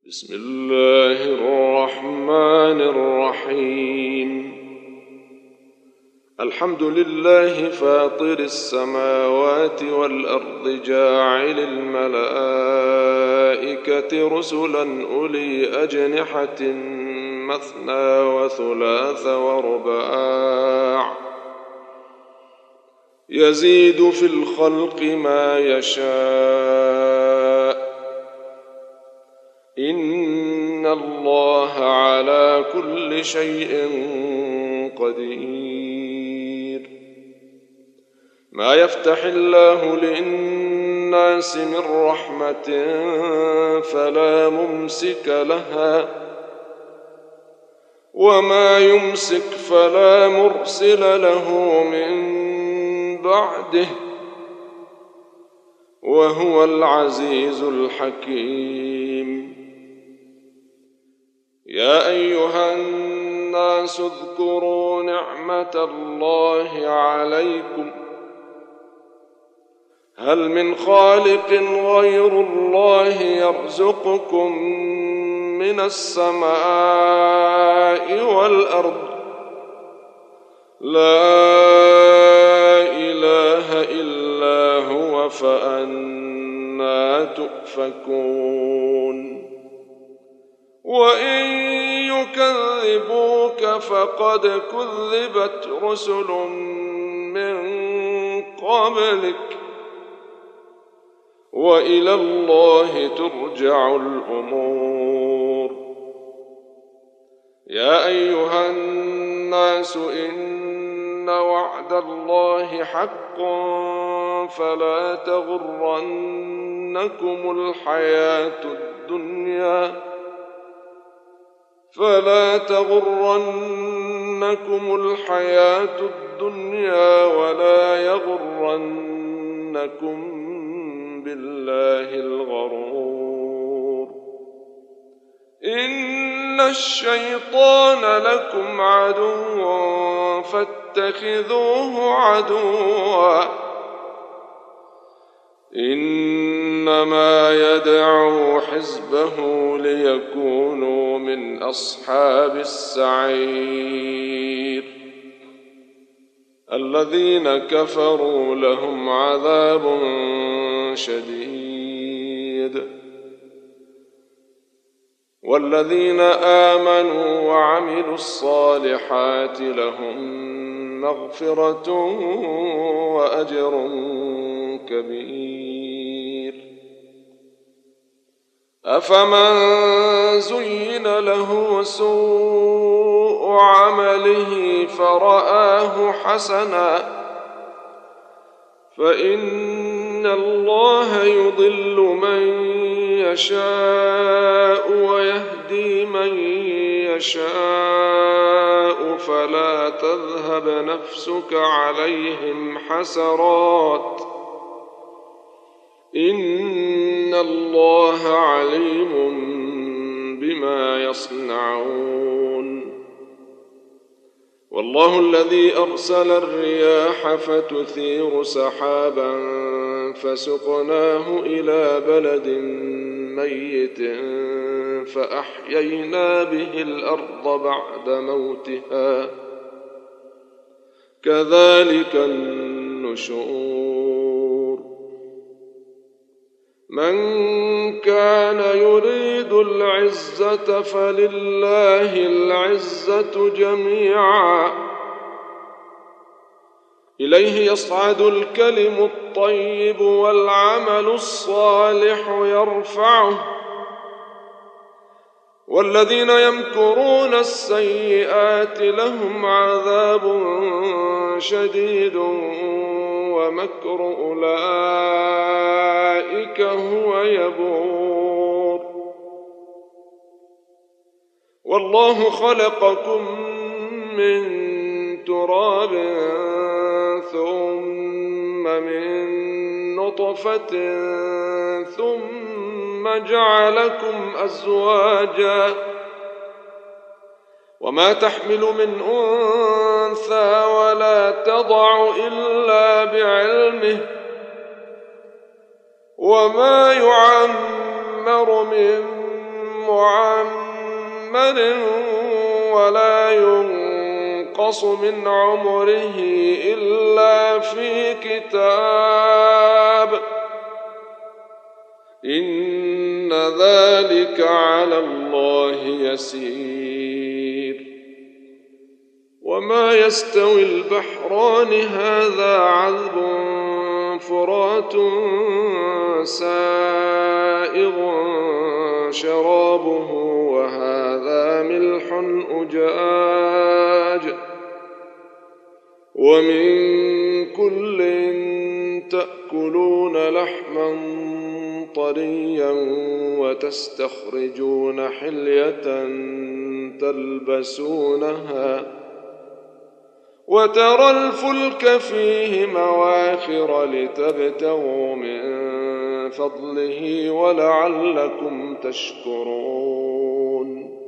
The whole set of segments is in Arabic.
بسم الله الرحمن الرحيم. الحمد لله فاطر السماوات والأرض جاعل الملائكة رسلا أولي أجنحة مثنى وثلاث ورباع يزيد في الخلق ما يشاء إن الله على كل شيء قدير. ما يفتح الله للناس من رحمة فلا ممسك لها وما يمسك فلا مرسل له من بعده وهو العزيز الحكيم. يا أيها الناس اذكروا نعمة الله عليكم هل من خالق غير الله يرزقكم من السماء والأرض لا إله إلا هو فأنى تؤفكون. وإن يكذبوك فقد كذبت رسل من قبلك وإلى الله ترجع الأمور. يا أيها الناس إن وعد الله حق فلا تغرنكم الحياة الدنيا ولا يغرنكم بالله الغرور. إن الشيطان لكم عدو فاتخذوه عدوا إنما يدعو حزبه ليكونوا من أصحاب السعير. الذين كفروا لهم عذاب شديد والذين آمنوا وعملوا الصالحات لهم مغفرة وأجر كبير. أفمن زين له سوء عمله فرآه حسنا فإن الله يضل من يشاء ويهدي من يشاء فلا تذهب نفسك عليهم حسرات إن الله عليم بما يصنعون. والله الذي أرسل الرياح فتثير سحابا فسقناه إلى بلد ميت فأحيينا به الأرض بعد موتها كذلك النشور. من كان يريد العزة فلله العزة جميعا إليه يصعد الكلم الطيب والعمل الصالح يرفعه والذين يمكرون السيئات لهم عذاب شديد ومكر أولئك هو يبور. والله خلقكم من تراب ثم من نطفة ثم جعلكم أزواجا وما تحمل من أنثى ولا تضع إلا بعلمه وما يعمر من يعمر ولا ينقص من عمره إلا في كتاب إن ذلك على الله يسير. وما يستوي البحران هذا عذب فرات سائغ شرابه وهذا ملح أجاج ومن كل تأكلون لحما طريا وتستخرجون حلية تلبسونها وترى الفلك فيه مواخر لتبتغوا من فضله ولعلكم تشكرون.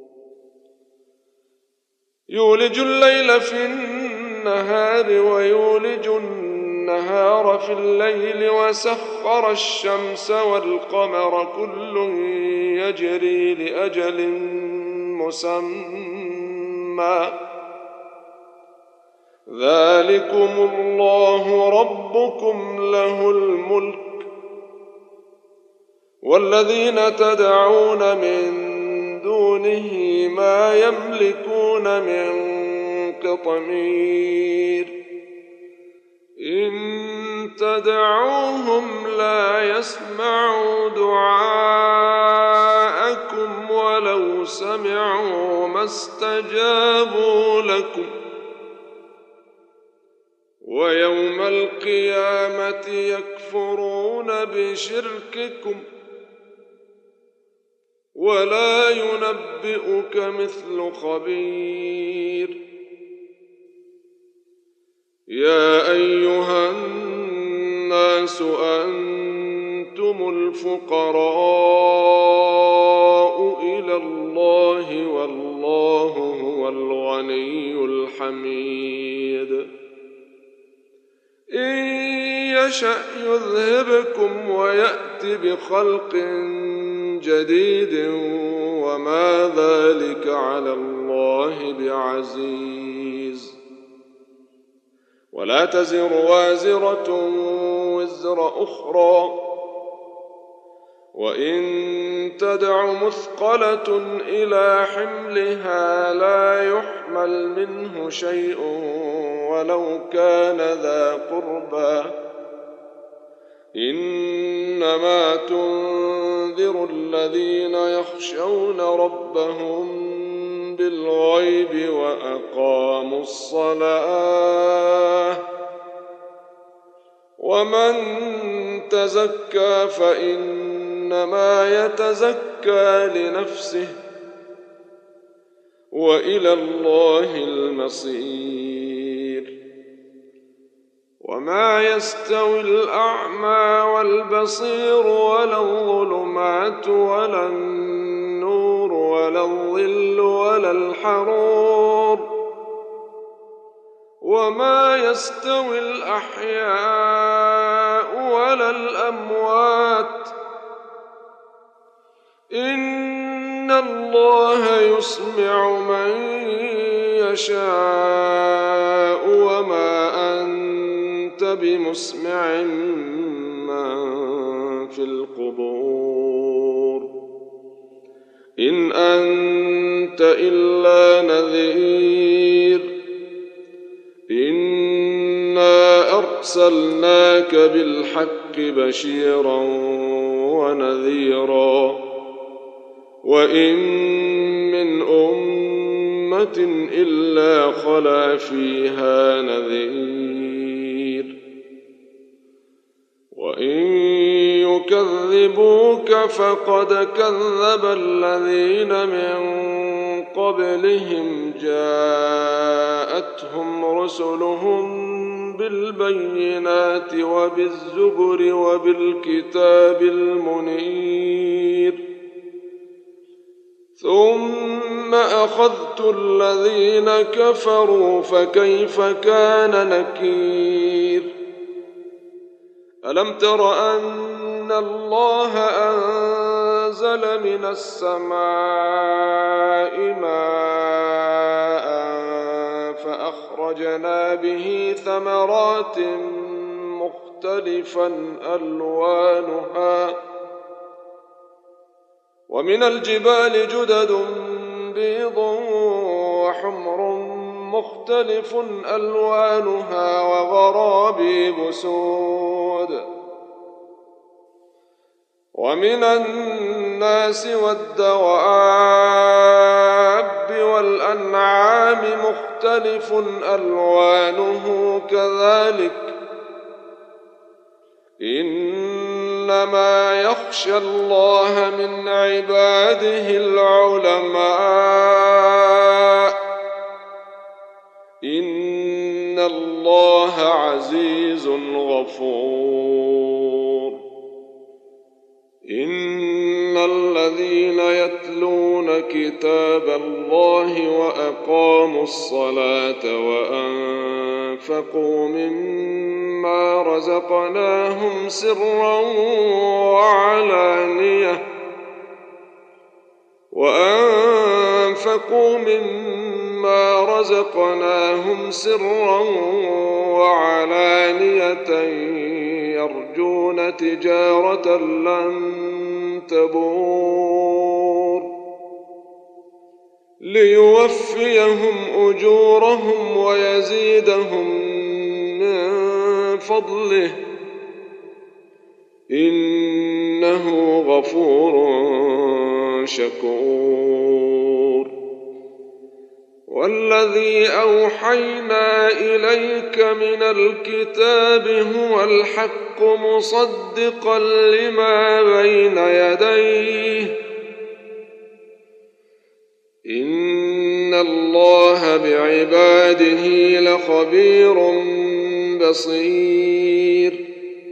يولج الليل في النهار ويولج النهار في الليل وسخر الشمس والقمر كل يجري لأجل مسمى ذلكم الله ربكم له الملك والذين تدعون من دونه ما يملكون من قطمير إن تدعوهم لا يسمعوا دعاءكم ولو سمعوا ما استجابوا لكم ويوم القيامة يكفرون بشرككم ولا ينبئك مثل خبير. يا أيها الناس أنتم الفقراء إلى الله والله هو الغني الحميد. إن يشأ يذهبكم ويأت بخلق جديد وما ذلك على الله بعزيز. ولا تزر وازرة وزر أخرى وإن تدع مثقلة إلى حملها لا يحمل منه شيء ولو كان ذا قربى إنما تنذر الذين يخشون ربهم بالغيب وأقاموا الصلاة ومن تزكى فإنما يتزكى لنفسه وإلى الله المصير. وما يستوي الأعمى والبصير ولا الظلمات ولا النور ولا الظل ولا الحرور وما يستوي الأحياء ولا الأموات إن الله يسمع من يشاء وما أنت بمسمع من في القبور إن أنت إلا نذير إنا أرسلناك بالحق بشيرا ونذيرا وإن من أمة إلا خلا فيها نذير وإن يكذبوك فقد كذب الذين من قبلهم جاءتهم رسلهم بالبينات وبالزبر وبالكتاب المنير ثم أخذت الذين كفروا فكيف كان نكير. ألم تر أن الله أنزل من السماء ماء فأخرجنا به ثمرات مختلفا ألوانها ومن الجبال جدد بيض وحمر مختلف ألوانها وغرابيب سود ومن الناس والدواب والأنعام مختلف ألوانه كذلك إنما يخشى الله من عباده العلماء إن الله عزيز غفور إن الذين يتلون كتاب الله وأقاموا الصلاة وأنفقوا مما رزقناهم سرا وعلانية يرجون تجارة لن تبور ليوفيهم أجورهم ويزيدهم من فضله إنه غفور شكور والذي أوحينا إليك من الكتاب هو الحق مصدقا لما بين يديه إن الله بعباده لخبير بصير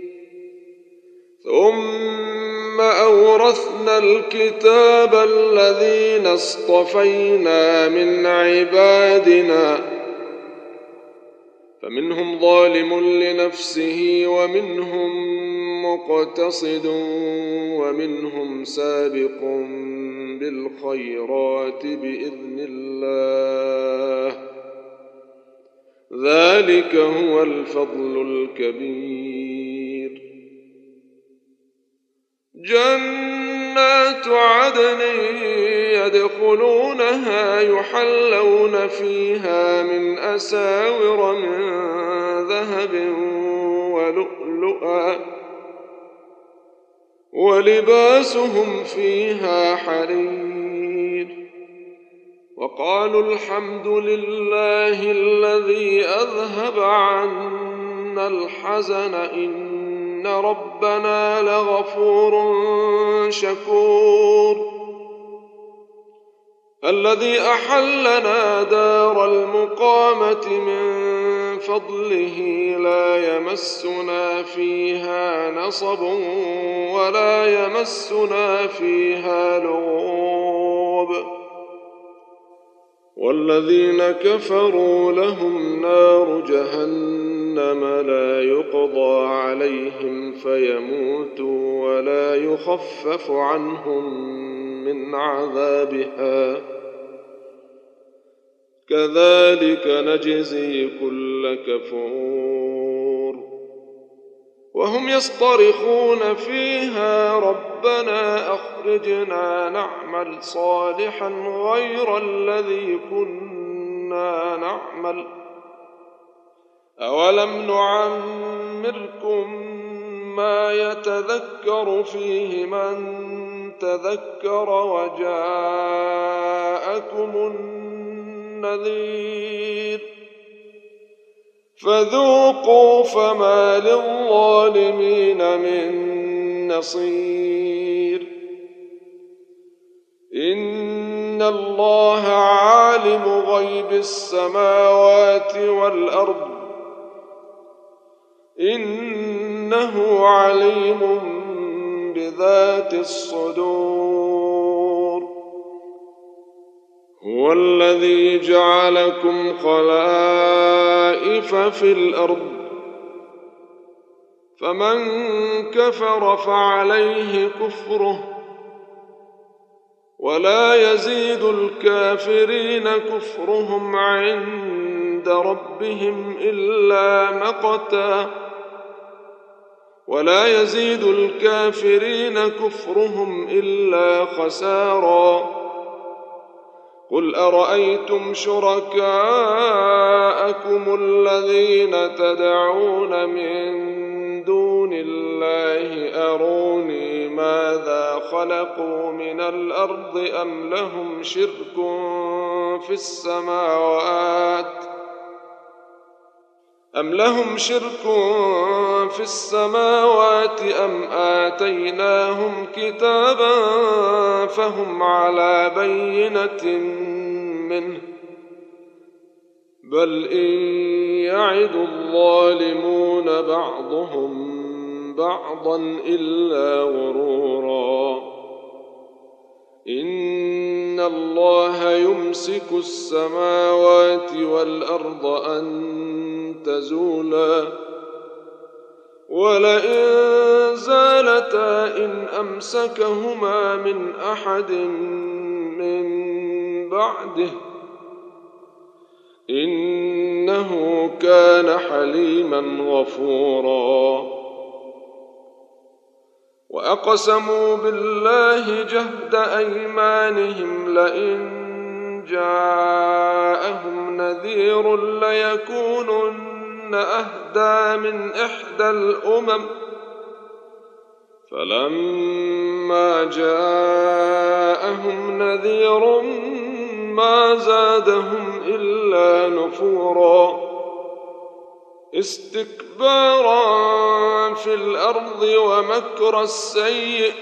ثم أورثنا الكتاب الذين اصطفينا من عبادنا فمنهم ظالم لنفسه ومنهم مقتصد ومنهم سابق بالخيرات بإذن الله ذلك هو الفضل الكبير جنات عدن يدخلونها يحلون فيها من أساور من ذهب ولؤلؤا ولباسهم فيها حرير وقالوا الحمد لله الذي أذهب عنا الحزن إن ربنا لغفور شكور الذي أحلنا دار المقامة من فضله لا يمسنا فيها نصب ولا يمسنا فيها لغوب والذين كفروا لهم نار جهنم لا يقضى عليهم فيموتوا ولا يخفف عنهم من عذابها كذلك نجزي كل كفور وهم يصطرخون فيها ربنا أخرجنا نعمل صالحا غير الذي كنا نعمل أولم نعمركم ما يتذكر فيه من تذكر وجاءكم النذير فذوقوا فما للظالمين من نصير إن الله عالم غيب السماوات والأرض إنه عليم بذات الصدور هو الذي جعلكم خلائف في الأرض فمن كفر فعليه كفره ولا يزيد الكافرين كفرهم عند ربهم إلا مقتا ولا يزيد الكافرين كفرهم إلا خسارا قل أرأيتم شركاءكم الذين تدعون من دون الله أروني ماذا خلقوا من الأرض أم لهم شرك في السماوات أم آتيناهم كتابا فهم على بينة منه بل إن يعد الظالمون بعضهم بعضا إلا غرورا إن الله يمسك السماوات والأرض أن تزولا ولئن زالتا إن أمسكهما من أحد من بعده إنه كان حليما غفورا وأقسموا بالله جهد أيمانهم لئن جاءهم نذير ليكونن أهدى من إحدى الأمم فلما جاءهم نذير ما زادهم إلا نفورا استكبارا في الأرض ومكر السيء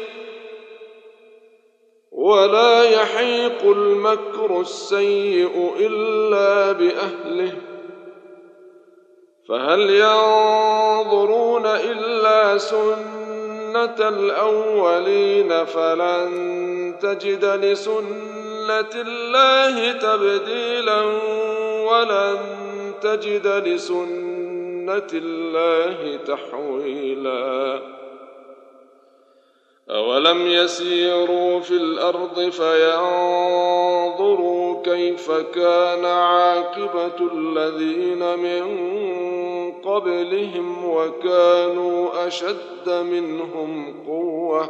ولا يحيق المكر السيء إلا بأهله فهل ينظرون إلا سنة الأولين فلن تجد لسنة الله تبديلا ولن تجد لسنة الله تحويلا أولم يسيروا في الأرض فينظروا كيف كان عاقبة الذين من قبلهم وكانوا أشد منهم قوة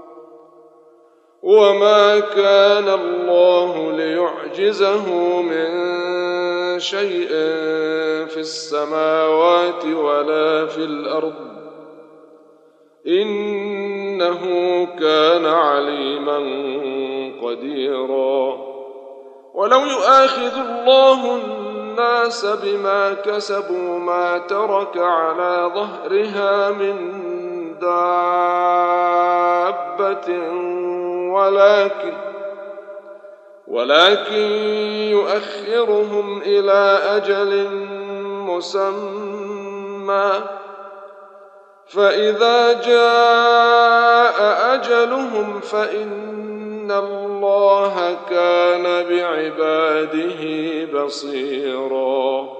وما كان الله ليعجزه من شيء في السماوات ولا في الأرض إنه كان عليما قديرا ولو يؤاخذ الله الناس بما كسبوا ما ترك على ظهرها من دابة ولكن يؤخرهم إلى أجل مسمى فإذا جاء أجلهم فإن الله كان بعباده بصيرا